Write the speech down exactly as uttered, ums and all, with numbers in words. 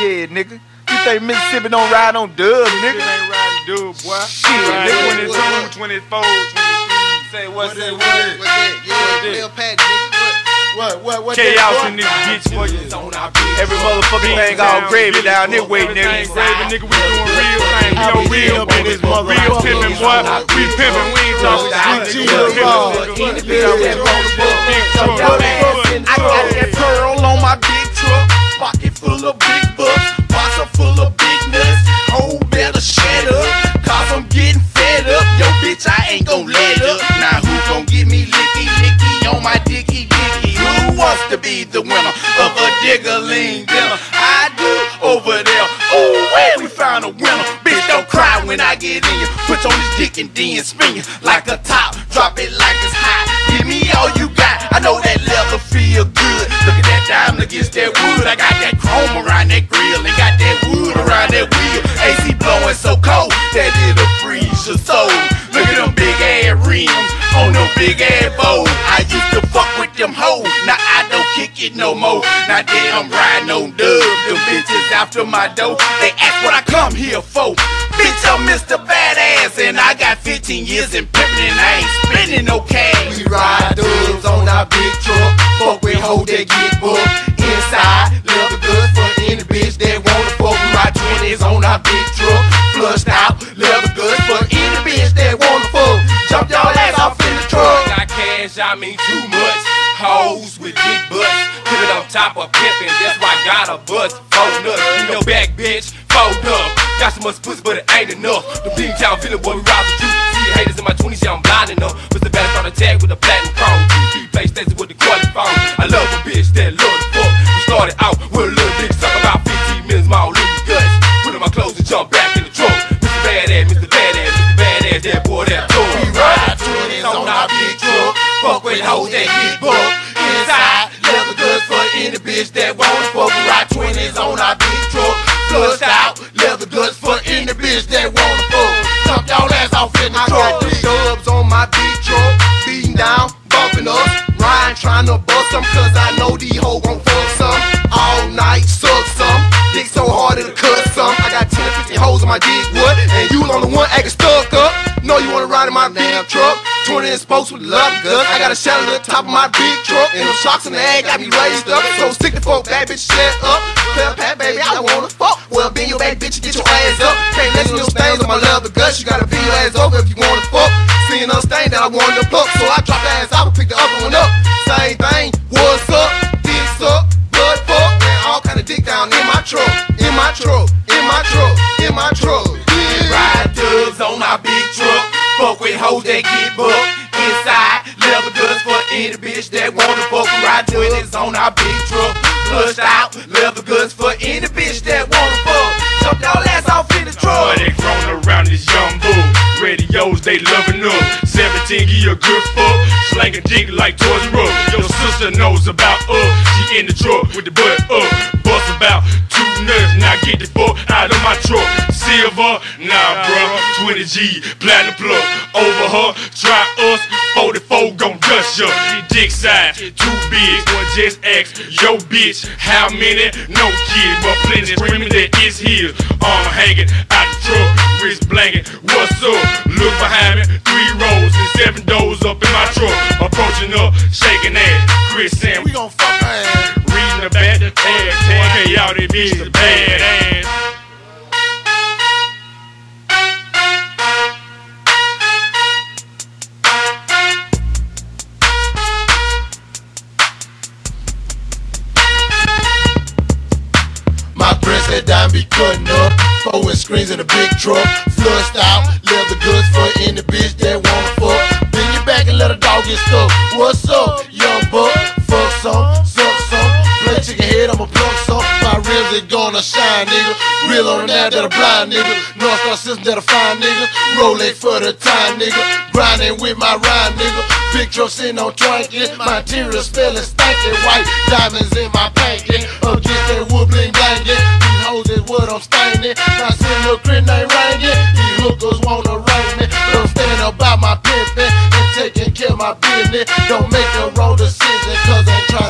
Yeah, nigga. You think Mississippi don't ride on dub, nigga? It ain't riding dub, boy. Shit, nigga. twenty-two, twenty-four, twenty-three. Say what, say What what? that? What that? Yeah, Lil Pat, nigga. What? What? What? Chaos in this bitch, boy. Every motherfucking thing all gravy down this way, nigga. Everything gravy, nigga. We doing real things. We on real business. Real pimpin', boy. We pimpin'. We ain't talking shit. I got that pearl on my big truck, pocket full of big bucks, pocket full of big nuts. Oh, better shut up, cause I'm getting fed up. Yo, bitch, I ain't gon' let up. Now who gon' get me licky, licky on my dicky, dicky? Who wants to be the winner of a diggerling dinner? I do over there. Oh, where we found a winner. Bitch, don't cry when I get in you. Put on this dick and then spin you like a top. Drop it like it's hot. Give me all you got. I know that leather feel good. Look at that diamond against that wood. I got that chrome around that grill and got that wood around that wheel. A C blowing so cold that it'll freeze your soul. Look at them big ass rims on them big ass bows. I used to fuck with them hoes. Now I don't kick it no more. Now that I'm riding on dubs, them bitches after my dough. They ask what I come here for. Bitch, I'm Mister Badass and I got fifteen years in pimpin' and I ain't spending no cash. We ride dubs on our big truck. Fuck with hoes that get booked. Inside, leather goods for any bitch that wanna fuck. We ride twenties on our big truck. Flushed out, leather goods for any bitch that wanna fuck. Jump y'all ass off in the truck. Got cash, I mean too much. Hoes with big butts. Put it on top of pimpin', that's why I got a bust. Fold up, you know back bitch, fold up. Got so much pussy, but it ain't enough. The big town feeling, boy, we ride with you. See haters in my twenties, yeah, I'm blind enough. Mister Badass trying to tag with a platinum chrome. He play Stacy with the quality phone. I love a bitch that love the fuck. We started out with a little dick suck, about fifteen minutes, my old little guts. Put on my clothes and jump back in the truck. Mister Badass, Mister Badass, Mister Badass, that boy, that toy. We ride twenties on our big truck. Fuck with hoes that get booked. Inside, leather goods for any bitch that wanna fuck. We ride twenties on our big truck. Flushed out, leather goods for any bitch that wanna fuck. Jump y'all ass off in the truck. I got the dubs on my big truck. Beating down, bumping us. Ryan trying to bust some, cause I know these hoes gon' fuck some. All night, suck some. Dick so hard it'll cut some. I got ten, fifteen hoes on my dick wood. And you on the one acting stuck up. Know you wanna ride in my big truck. twenty in spokes with love guts. I got a shell at the top of my big truck. And them shocks in the egg got me raised up. So stick the folk, bad bitch, shut up. Tell Pat, baby, I wanna fuck. Well, bend your back, bitch, get your ass up. Can't let you know stains on my leather guts. You gotta bend your ass over if you wanna fuck. Seeing them stain that I wanted to pluck. So I drop the ass out and pick the other one up. Same thing, what's up? Dicks up, blood fuck. Man, all kind of dick down in my truck. In my truck, in my truck, in my truck. Yeah. Ride dubs on my big truck. Fuck with hoes that get booked. Inside, leather goods for any bitch that wanna fuck. We ride twenties on our big truck. Flushed out, leather goods for any bitch that wanna fuck. Jump y'all ass off in the truck. Boy, they grown around this young bull. Radios, they loving up. seventeen, give you a good fuck. Slanging dick like Toys R Us. Your sister knows about us. She in the truck with the butt up. Bust about two nuts. Now get the fuck out of my truck. Silver, nah, bruh. twenty G, platinum plug. Over her, try us. forty-four gon' dust ya. Dick size, too big. Boy, just ask yo bitch. How many? No kid, but plenty screaming that it's his. Arm hanging out the truck. Wrist blanket. What's up? Look behind me. Three rows and seven doors up in my truck. Approaching up, shaking ass. Chris Sam, we gon' fuck her ass. Reading the back, the tag, tag. Hey, y'all, they bitch is badass. That dime be cutting up, four inch screens in a big truck, flushed out, leather goods for any bitch that wanna fuck. Bend your back and let a dog get stuck. What's up, young buck? Fuck some, suck some, play chicken head, I'ma plug some. My rims they gonna shine, nigga. Real on the nab that a blind nigga. North Star system that a fine nigga. Rolex for the time, nigga. Grinding with my rhyme, nigga. Big truck sitting on trinket. My interior spelling stankin'. White diamonds in my pankin'. Against that wood bling blanket. Hoes is what I'm staining. Now send little grin ain't ringing. These hookers wanna rain me. Don't stand about my pimpin' and taking care of my business. Don't make a wrong decision, cause I'm trying